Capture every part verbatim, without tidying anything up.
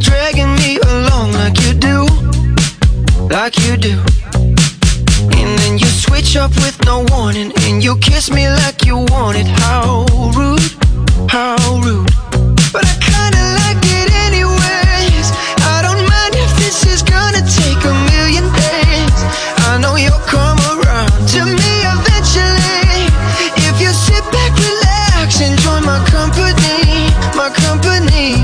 dragging me along like you do, like you do. And then you switch up with no warning, and you kiss me like you want it. How rude, how rude. But I kinda like it anyways. I don't mind if this is gonna take a million days. I know you'll come around to me eventually. If you sit back, relax, enjoy my company, my company.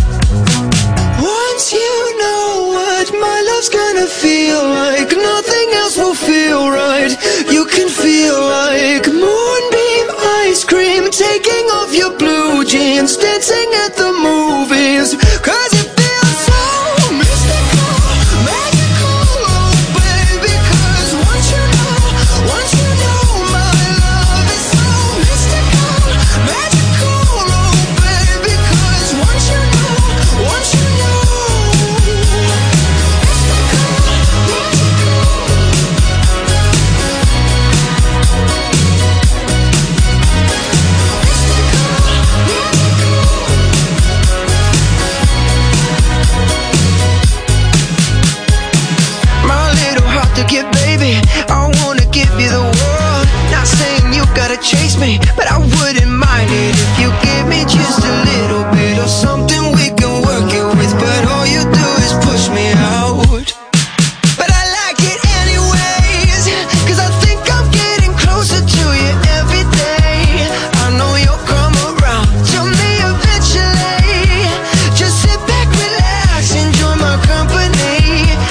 Once you know what my love's gonna feel like, nothing else will feel right. You can feel like moonbeam ice cream, taking off your blue jeans, dancing at the movies. Cause it feels so mystical, magical, oh baby. Cause once you know, once you know my love is so mystical, magical, oh baby. Cause once you know, once you know. To get, baby, I wanna give you the world. Not saying you gotta chase me, but I wouldn't mind it if you give me just a little bit of something we can work it with. But all you do is push me out. But I like it anyways, cause I think I'm getting closer to you every day. I know you'll come around to me eventually. Just sit back, relax, enjoy my company.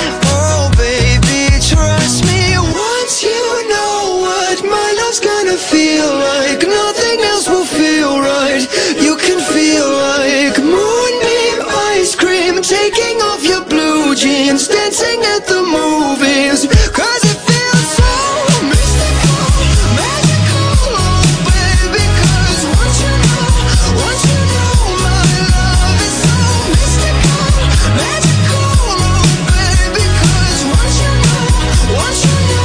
Oh baby, trust me, once you know what my love's gonna feel like, nothing else will feel right. You can feel like moonbeam ice cream, taking off your blue jeans, dancing at the movies. Cause it feels so mystical, magical, oh baby. Cause once you know, once you know my love is so mystical, magical, oh baby. Cause once you know, once you know.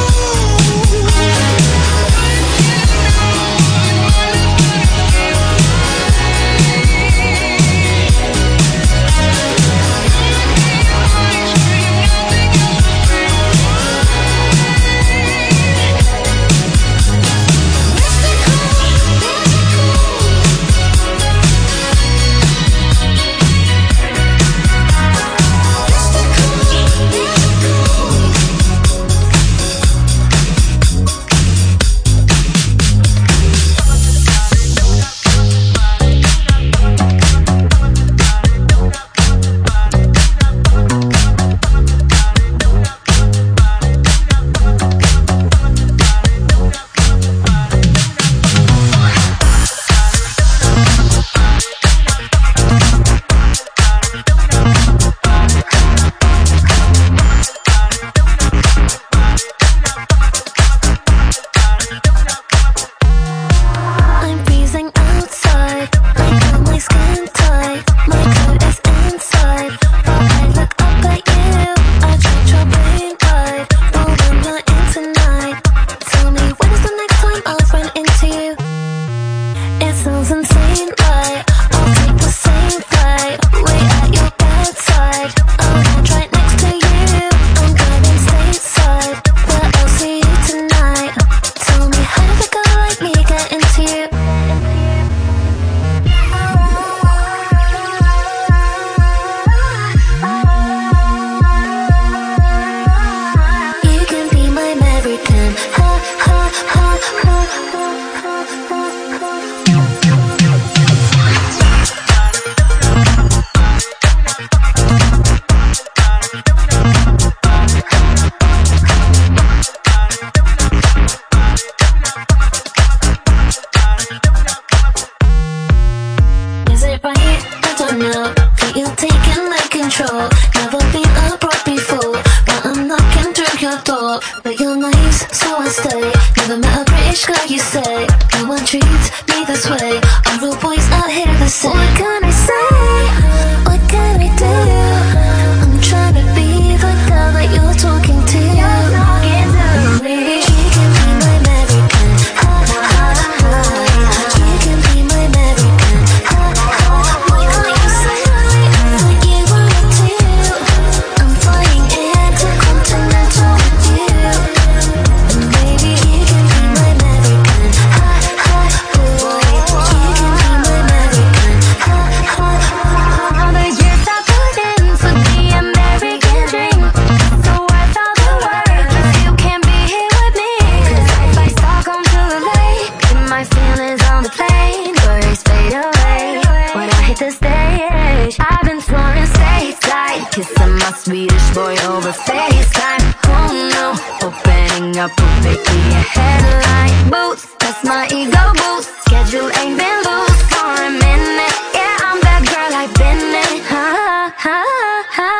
Time your booth, make me a headline. Boots, that's my ego boost. Schedule ain't been loose for a minute. Yeah, I'm that girl I've been in. Ha ha ha ha.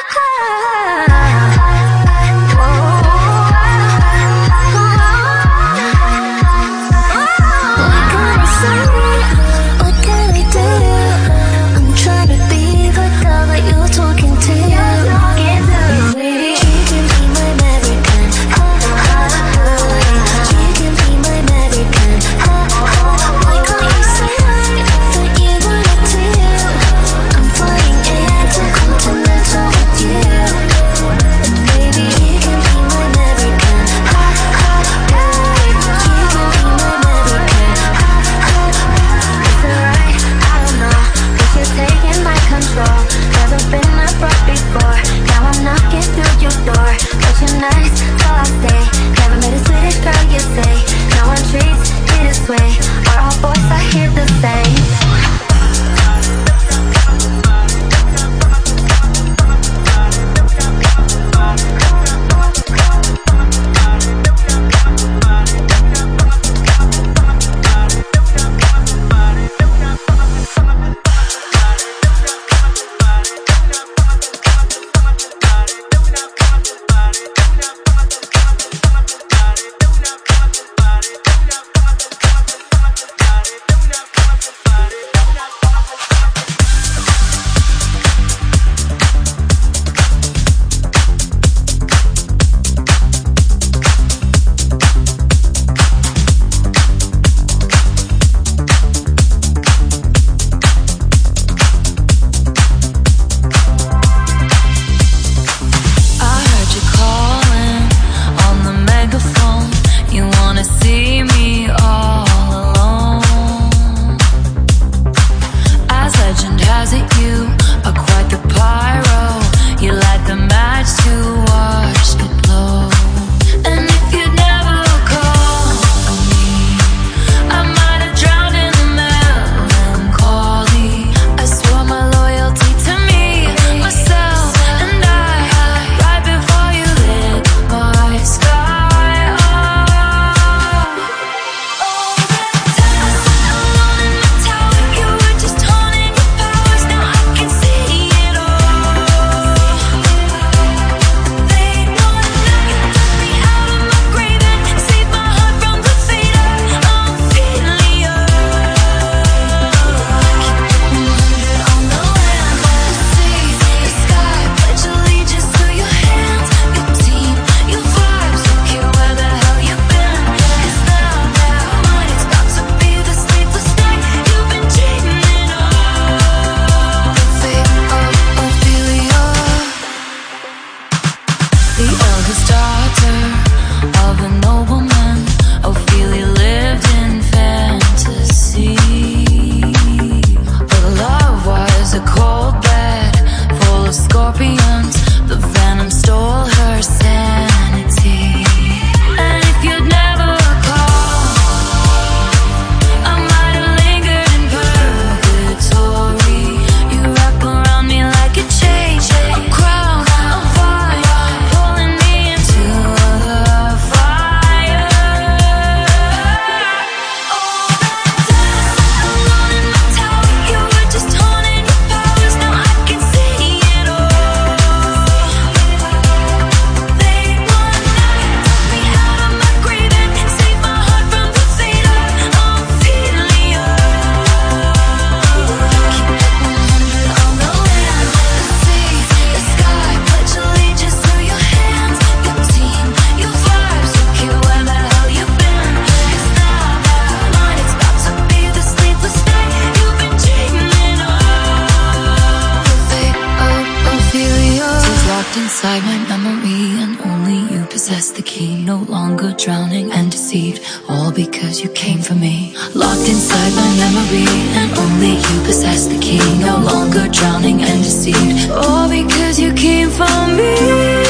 inside my memory, and only you possess the key. No longer drowning and deceived, all because you came for me. Locked inside my memory, and only you possess the key. No longer drowning and deceived, all because you came for me.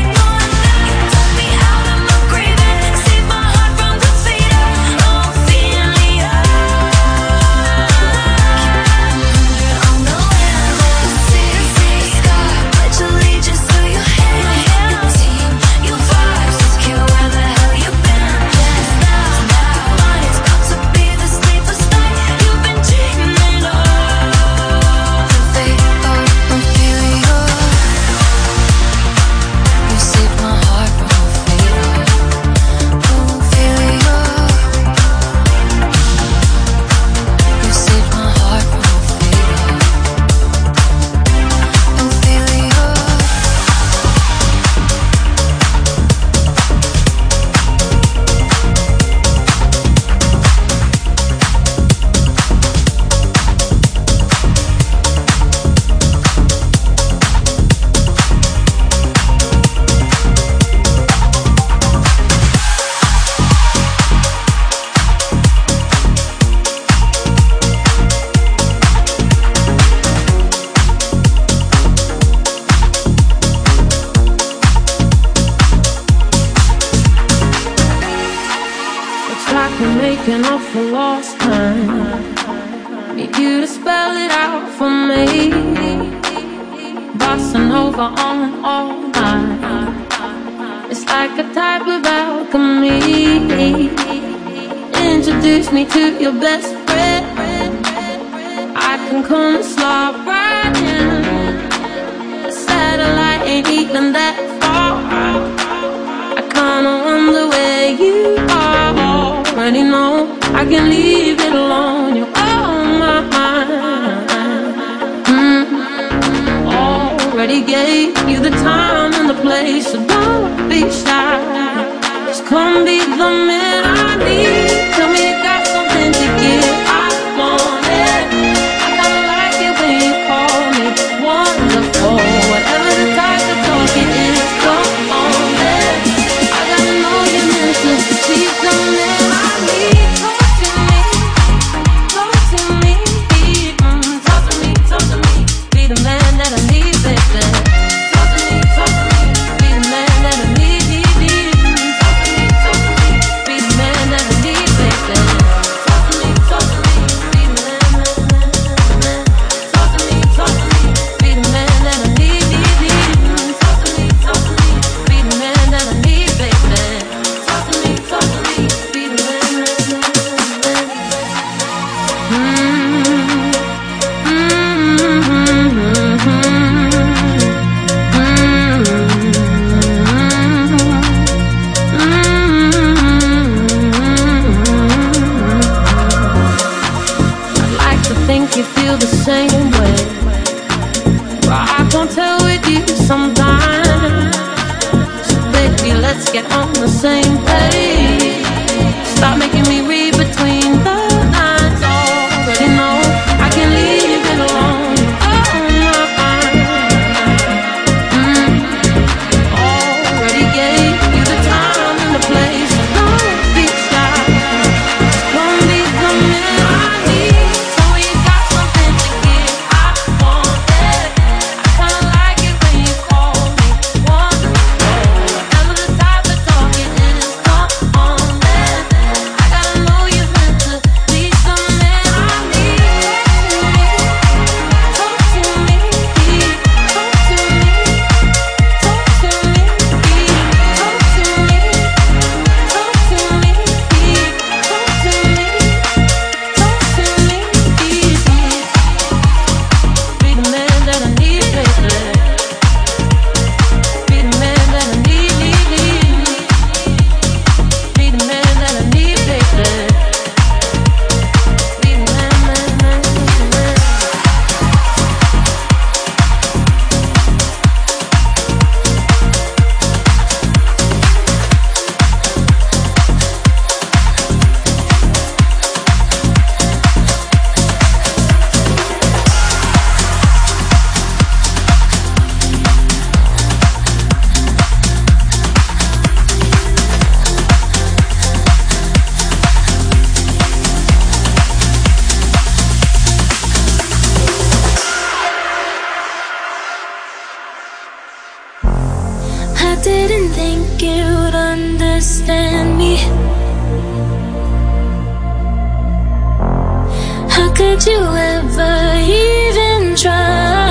Feel You're making up for lost time. Need you to spell it out for me. Bossa Nova on all night. It's like a type of alchemy. Introduce me to your best friend. I can come and slide right in. The satellite ain't even that far. I kinda wonder where you are. Already know I can leave it alone. You're on my mind. mm. Already gave you the time and the place, so don't be shy. Just come be the man I need. Tell me you got something to give. I want it. I kinda like it when you call me wonderful. Whatever the type of talk it is, come on it. I gotta know you're meant to be the man I need. Talk to me, talk to me, mm, talk to me, talk to me. Be the man that I need, baby. Talk to me, talk to me. Be the man that I need, need, need. Talk to me, talk to me. Be the man that I need, baby. Talk to me, talk to me. Be the man, man, man, man. Talk to me, talk to me. Be the man that I need, need, need. Talk to me, talk to me. Be the man that I need, baby. Talk to me, talk to me. Be the man, man, man, man. I'd like to think you feel the same way, but I can't tell with you sometimes. So baby, let's get on the same page. Stop making me read between the lines. Already know I can leave it alone. Oh my, mm. Already gave you the time and the place. Don't be shy. Don't be the man I need. So you got something to give. I want it. I kinda like it when you call me wonderful. Whatever the type of talk it is, come on it. I gotta know you're meant to be the man I need. Talk to me, talk to me, talk to me, talk to me, talk to me, talk to me, talk to me, be the man that I need, baby. Be the man that I need, need, need. Be the man that I need, baby. Be the man, man, man, man. I didn't think you'd understand me. How could you ever even try?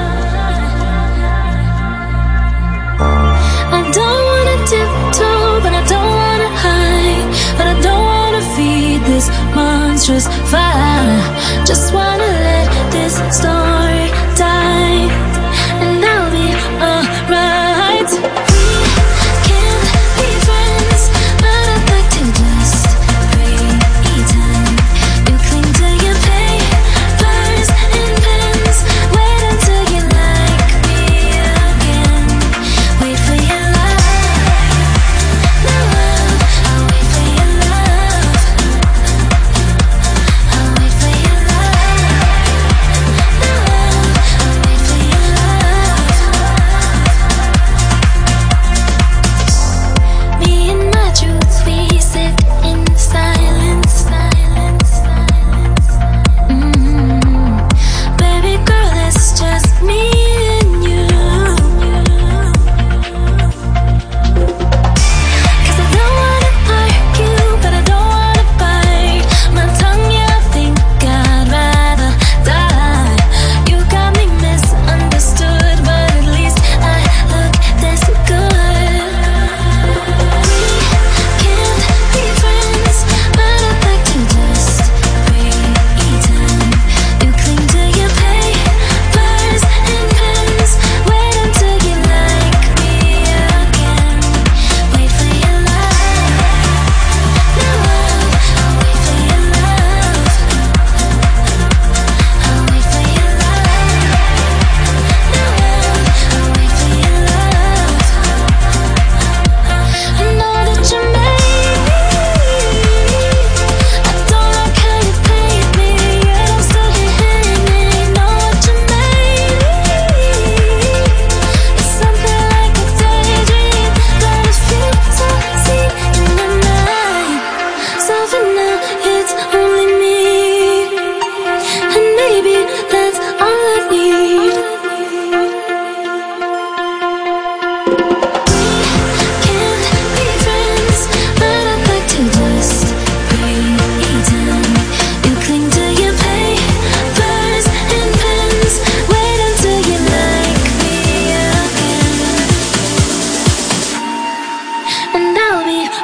I don't wanna tiptoe, but I don't wanna hide. But I don't wanna feed this monstrous fire. Just wanna let this story die, and I'll be alright. We can't be friends, but I'd like to just pretend. You cling to your papers and pens. Wait until you like me again. Wait for your love, love. I'll wait for your love. I'll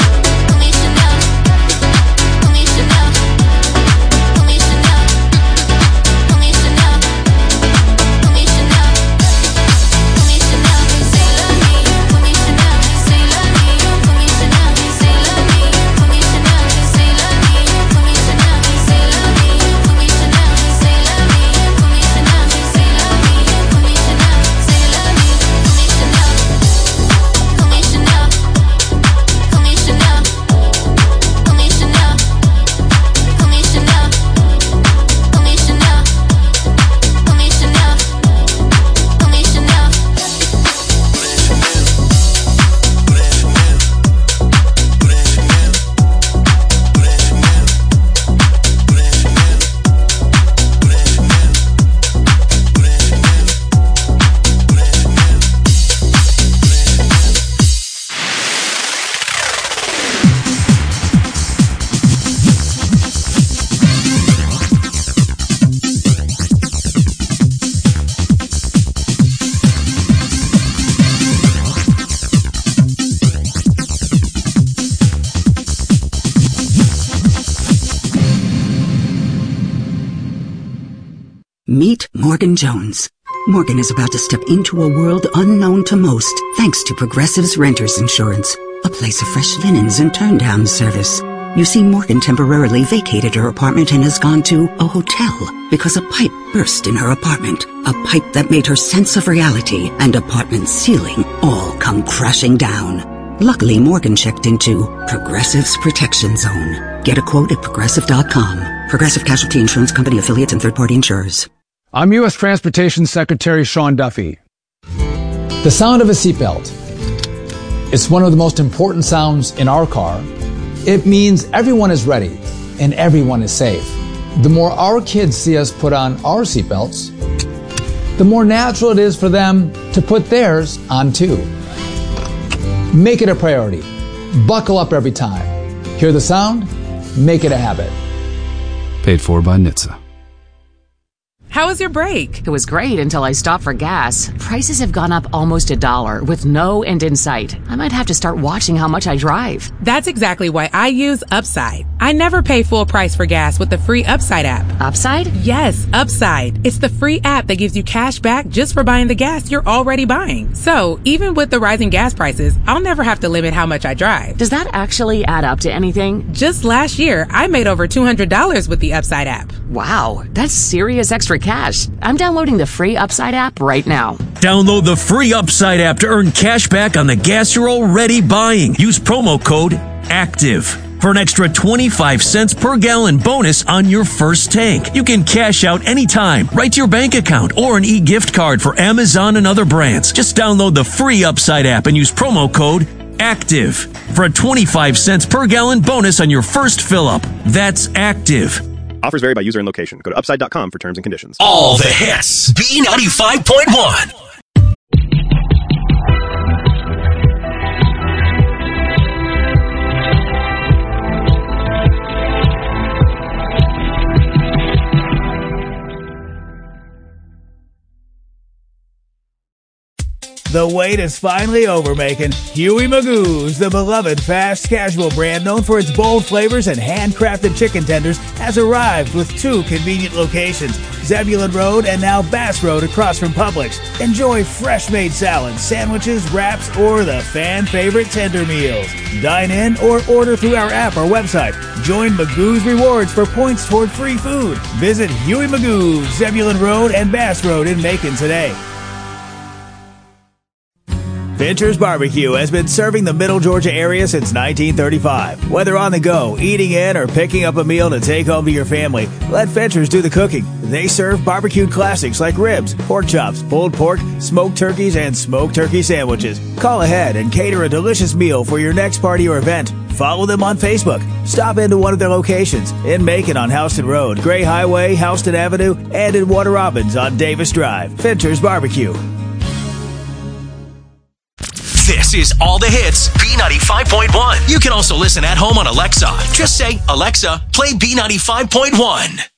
Meet Morgan Jones. Morgan is about to step into a world unknown to most, thanks to Progressive's Renters Insurance, a place of fresh linens and turn-down service. You see, Morgan temporarily vacated her apartment and has gone to a hotel because a pipe burst in her apartment. A pipe that made her sense of reality and apartment ceiling all come crashing down. Luckily, Morgan checked into Progressive's Protection Zone. Get a quote at Progressive dot com. Progressive Casualty Insurance Company, affiliates, and third-party insurers. I'm U S Transportation Secretary Sean Duffy. The sound of a seatbelt. It's one of the most important sounds in our car. It means everyone is ready and everyone is safe. The more our kids see us put on our seatbelts, the more natural it is for them to put theirs on too. Make it a priority. Buckle up every time. Hear the sound? Make it a habit. Paid for by N H T S A. How was your break? It was great until I stopped for gas. Prices have gone up almost a dollar with no end in sight. I might have to start watching how much I drive. That's exactly why I use Upside. I never pay full price for gas with the free Upside app. Upside? Yes, Upside. It's the free app that gives you cash back just for buying the gas you're already buying. So, even with the rising gas prices, I'll never have to limit how much I drive. Does that actually add up to anything? Just last year, I made over two hundred dollars with the Upside app. Wow, that's serious extra cash. I'm downloading the free Upside app right now. Download the free Upside app to earn cash back on the gas you're already buying. Use promo code ACTIVE for an extra twenty-five cents per gallon bonus on your first tank. You can cash out anytime, right to your bank account, or an e-gift card for Amazon and other brands. Just download the free Upside app and use promo code ACTIVE for a twenty-five cents per gallon bonus on your first fill-up. That's ACTIVE. Offers vary by user and location. Go to upside dot com for terms and conditions. All the hits. B ninety-five point one. The wait is finally over, making Huey Magoo's, the beloved fast casual brand known for its bold flavors and handcrafted chicken tenders, has arrived with two convenient locations, Zebulon Road and now Bass Road across from Publix. Enjoy fresh-made salads, sandwiches, wraps, or the fan-favorite tender meals. Dine in or order through our app or website. Join Magoo's Rewards for points toward free food. Visit Huey Magoo's, Zebulon Road and Bass Road in Macon today. Fincher's Barbecue has been serving the Middle Georgia area since nineteen thirty-five. Whether on the go, eating in, or picking up a meal to take home to your family, let Fincher's do the cooking. They serve barbecued classics like ribs, pork chops, pulled pork, smoked turkeys, and smoked turkey sandwiches. Call ahead and cater a delicious meal for your next party or event. Follow them on Facebook. Stop into one of their locations in Macon on Houston Road, Gray Highway, Houston Avenue, and in Warner Robins on Davis Drive. Fincher's Barbecue. This is All the Hits, B ninety-five point one. You can also listen at home on Alexa. Just say, Alexa, play B ninety-five point one.